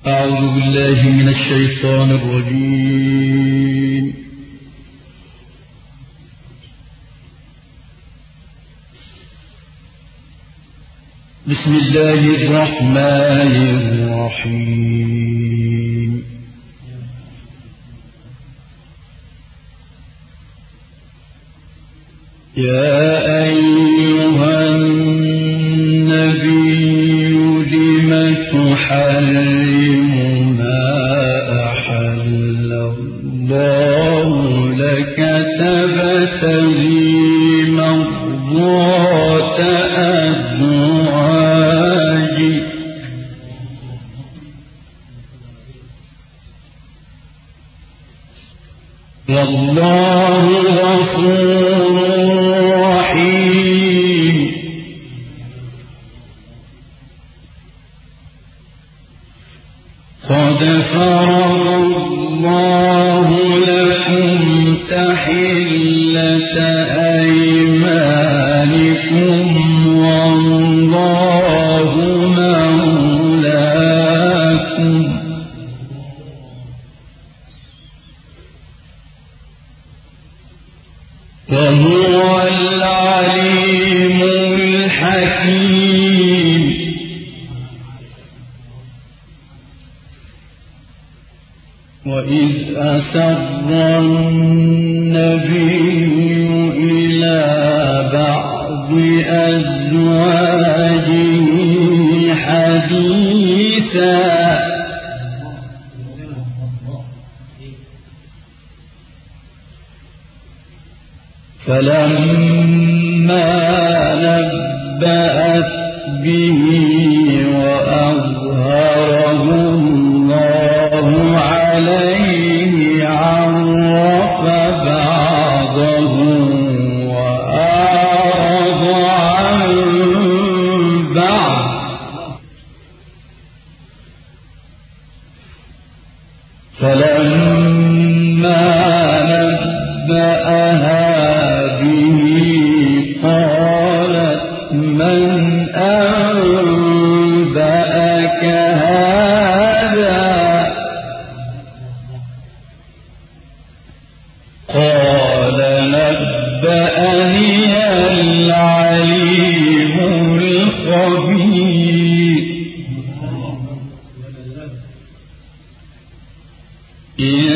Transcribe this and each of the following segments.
أعوذ بالله من الشيطان الرجيم. بسم الله الرحمن الرحيم. يا أيها النبي لم تحرم ما أحل الله لك تبتغي مرضات أزواجك والله غفور رحيم. قد فرض الله لكم تحلة أيمانكم والله مولاكم وهو العليم الحكيم. وإذ أسر النبي إلى بعض أزواجه حديثا فلما نبأت به وأظهره الله عليه عرف بعضه وأعرض عن بعض فلما نبأها قالت من أنبأك هذا قال نبأني العليم الخبير. إن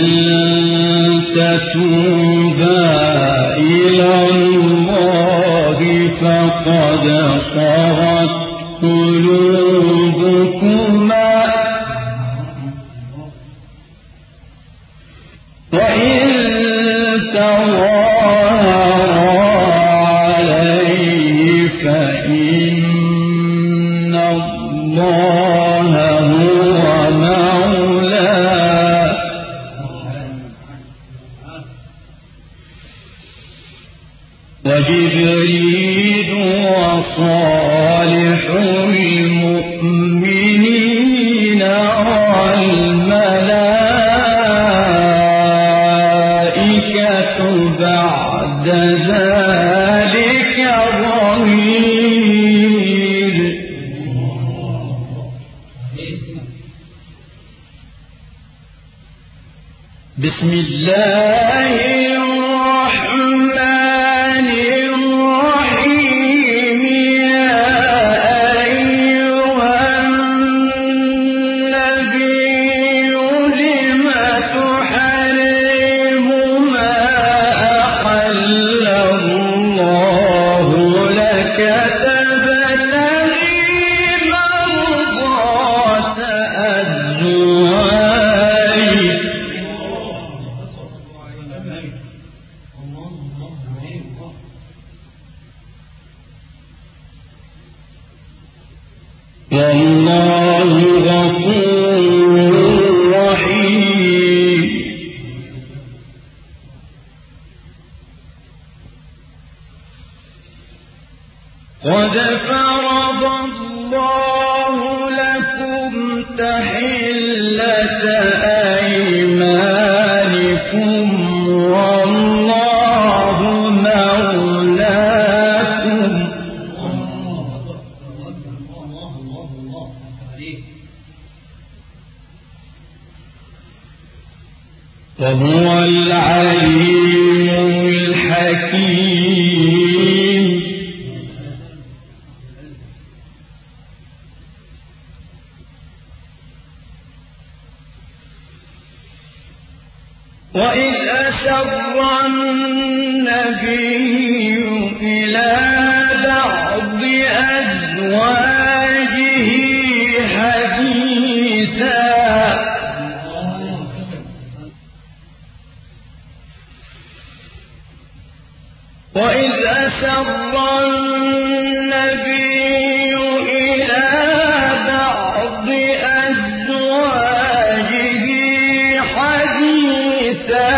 تتوبا إلى الله فقد صغت قلوبكما وإن تظاهرا عليه فإن الله هو مولاه وجبريل وصالح المؤمنين والملائكة بعد ذلك ظهير. بسم الله الرحمن الرحيم. يا أيها النبي لم تحرم ما أحل الله لك تبتغي مرضات أزواجك والله غفور رحيم. قد فرض الله لكم تحلة أيمانكم والله مولاكم وهو العليم الحكيم. وإذ أسر النبي إلى بعض أزواجه حديثا وإذ أسر النبي إلى بعض أزواجه حديثا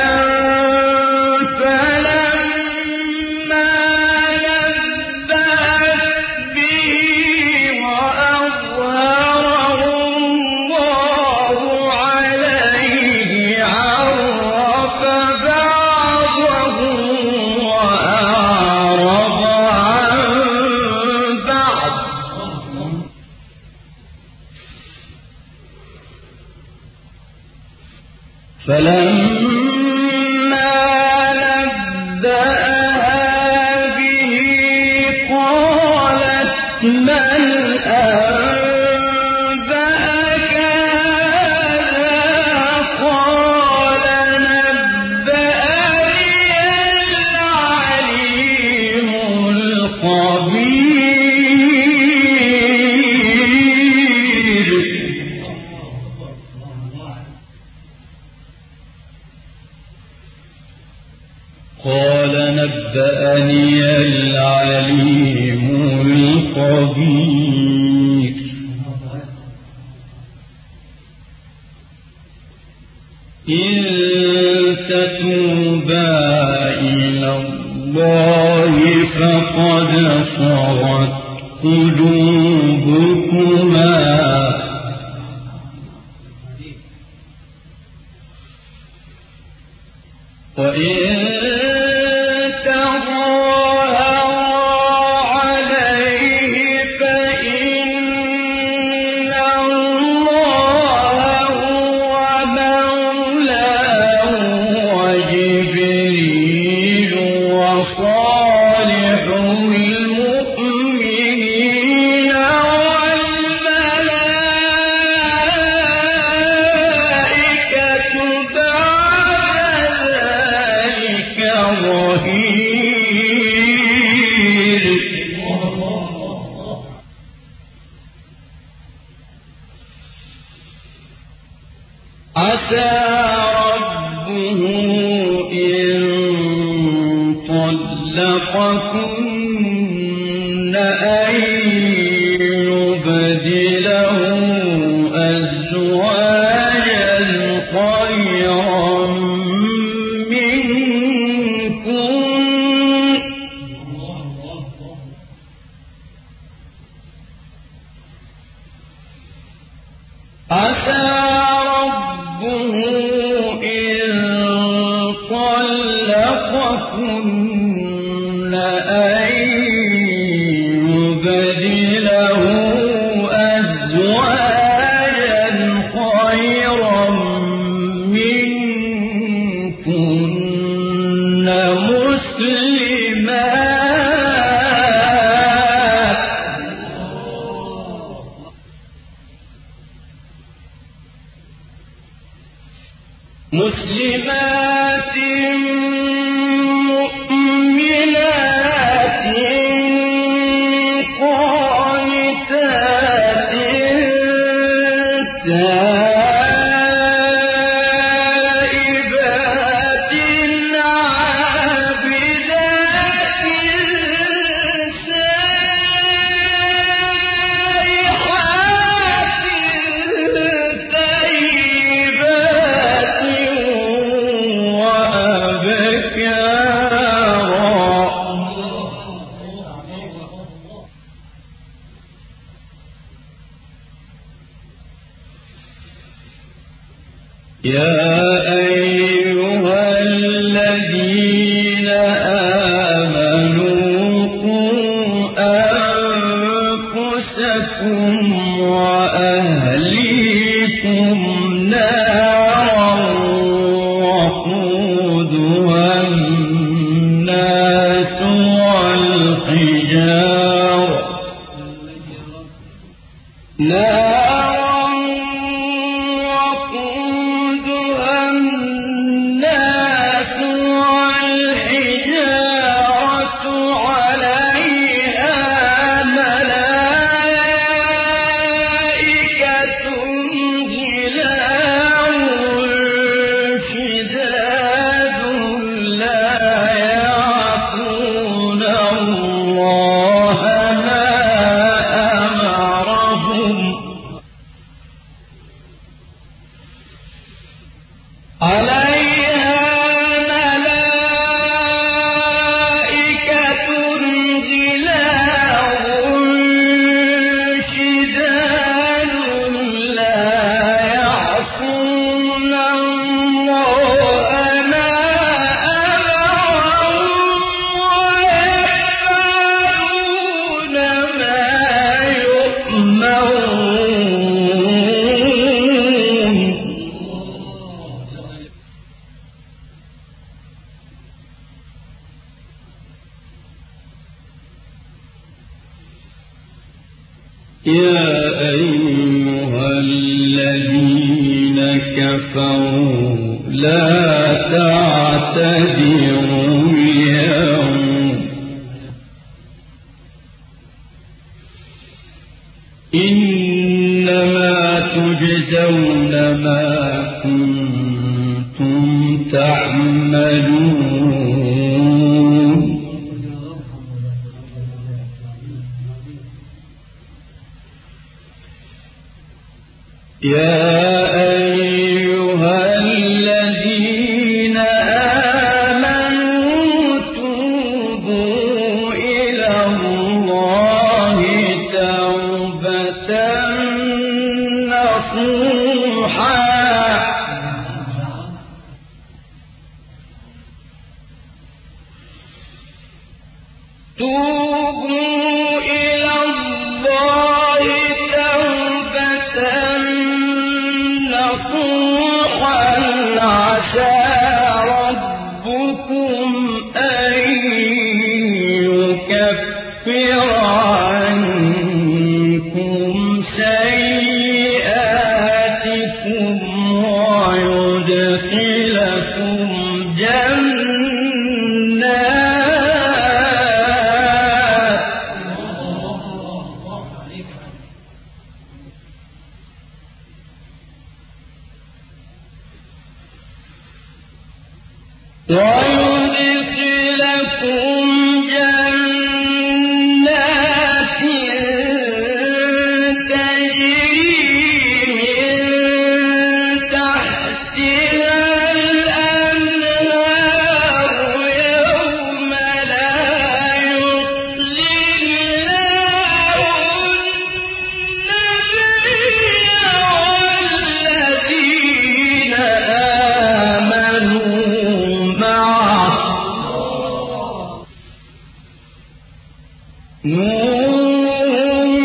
فلما نبأت به وأظهره الله عليه عرف بعضه وأعرض عن بعض فلما نبأها به قالت من أنبأك هذا قال نبأني العليم الخبير. قال نبأني العليم الخبير. إن تتوبا إلى الله فقد صغت قلوبكما وإن عسى ربه إن طلقكن أن يبدله أزواجا خيرا منكن عسى ربه إن طلقكن أن يبدله أزواجا خيرا منكن مسلمات مؤمنات قانتات تائبات عابدات سائحات طيبات يا أيها الذين آمنوا قوا أنفسكم وأهليكم نارا عليها ملائكة غلاظ شداد لا يعصون الله ما أمرهم ويفعلون ما يؤمرون. يا أيها الذين كفروا لا تعتذروا اليوم إنما تجزون ما كنتم تعملون. يا أيها الذين آمنوا توبوا إلى الله توبة نصوحا توبوا إلى الله توبة نصوحا عسى ربكم أن يكفر عنكم سيئاتكم ويدخلكم جنات تجري من تحتها الأنهار يوم لا يخزي الله النبي والذين آمنوا معه نورهم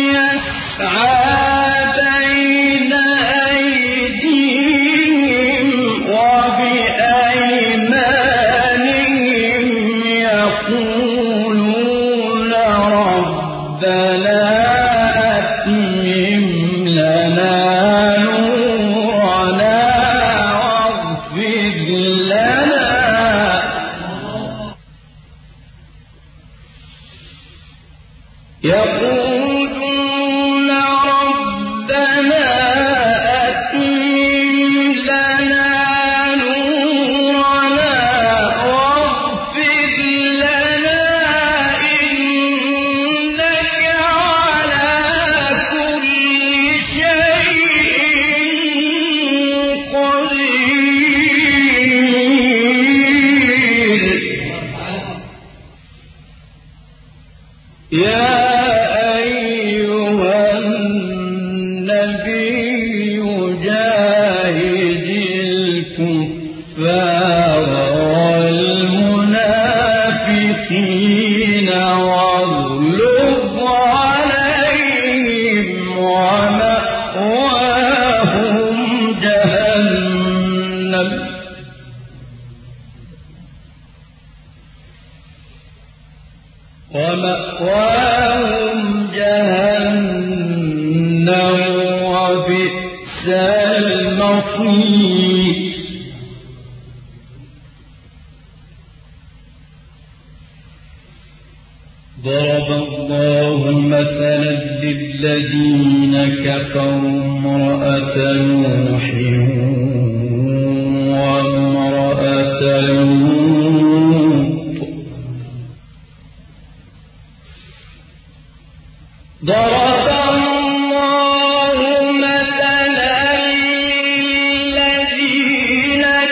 يسعى بين أيديهم وبأيمانهم يقولون ربنا أتمم لنا نورنا واغفر لنا. يقولون ربنا أتمم لنا نورنا واغفر لنا إنك على كل شيء قدير. يا أيها النبي جاهد الكفار والمنافقين واغلظ عليهم ومأواهم جهنم وبئس المصير. ضرب الله مثلا للذين كفروا امرأة نوح وامرأة لوط. ضرب الله مثلا للذين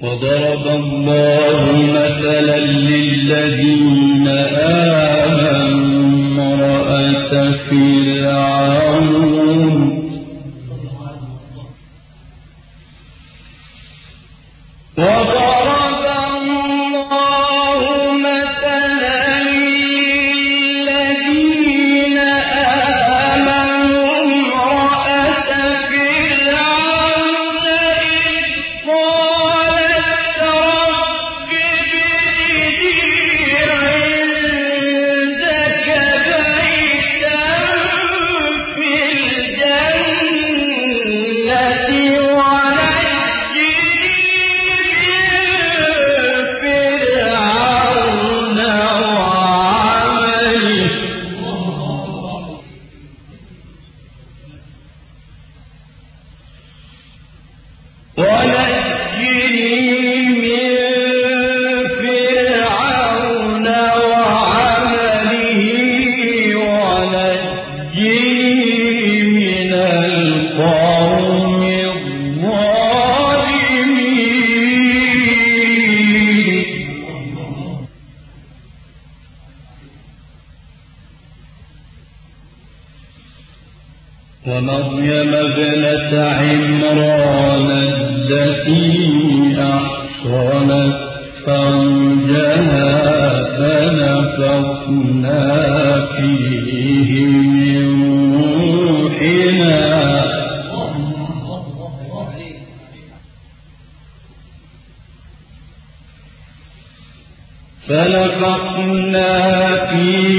وضرب الله مثلا للذين آمنوا امرأة فرعون ومريم ابنة عمران التي أحصنت فرجها فنفخنا فيه من روحنا فيه